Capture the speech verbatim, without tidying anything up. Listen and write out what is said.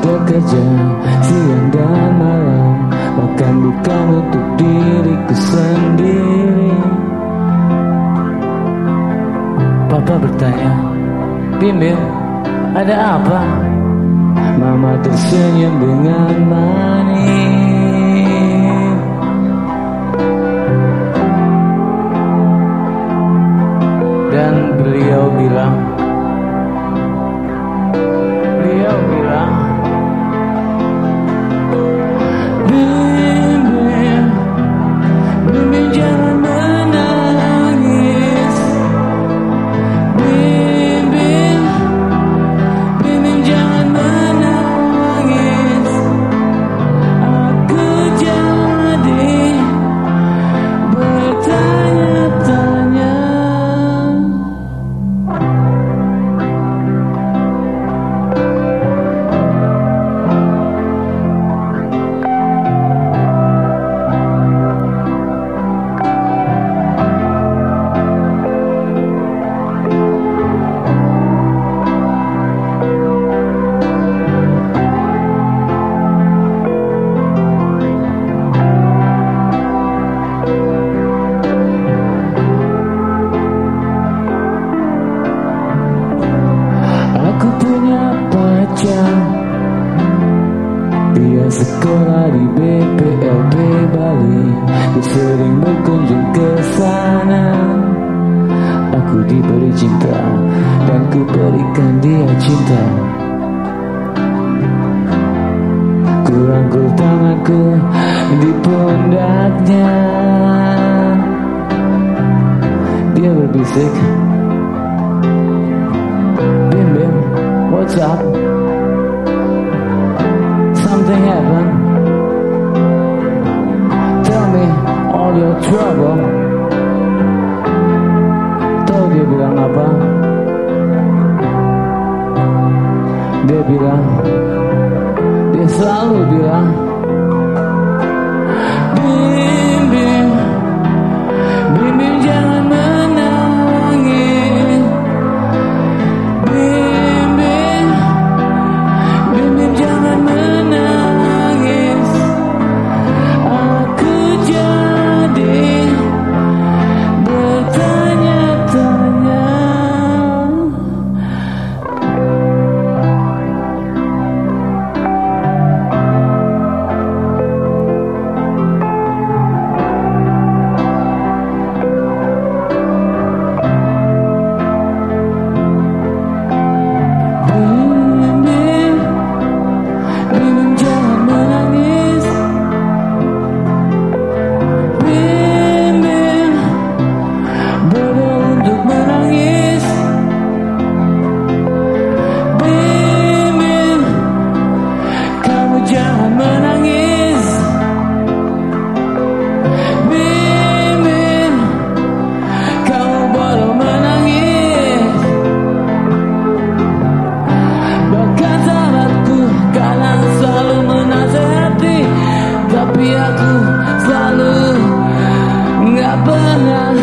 bekerja siang dan malam, bahkan bukan untuk diriku sendiri. Papa bertanya, Bim Bim, ada apa? Mama tersenyum dengan manis. Dan beliau bilang, Beliau bilang, Bim Bim, Bim Bim jangan menangis. Bim Bim, Bim Bim jangan menangis. Aku jadi bertanya-tanya. Aku punya pacar, dia sekolah di B P L P Bali. Dia sering berkunjung ke sana. Aku diberi cinta dan ku berikan dia cinta. Ku rangkul tanganku di pundaknya. Dia berbisik, Bim Bim, what's up? Something happened. Tell me all your trouble. Tahu dia bilang apa? Dia bilang, dia selalu bilang, Bim Bim, Bim Bim jangan menangis. Bim Bim, Bim Bim jangan menangis. Aku jadi bertanya-tanya. Jangan menangis, Bim Bim, kamu baru menangis. Bahkan sahabatku kadang selalu menasehati, tapi aku selalu nggak pernah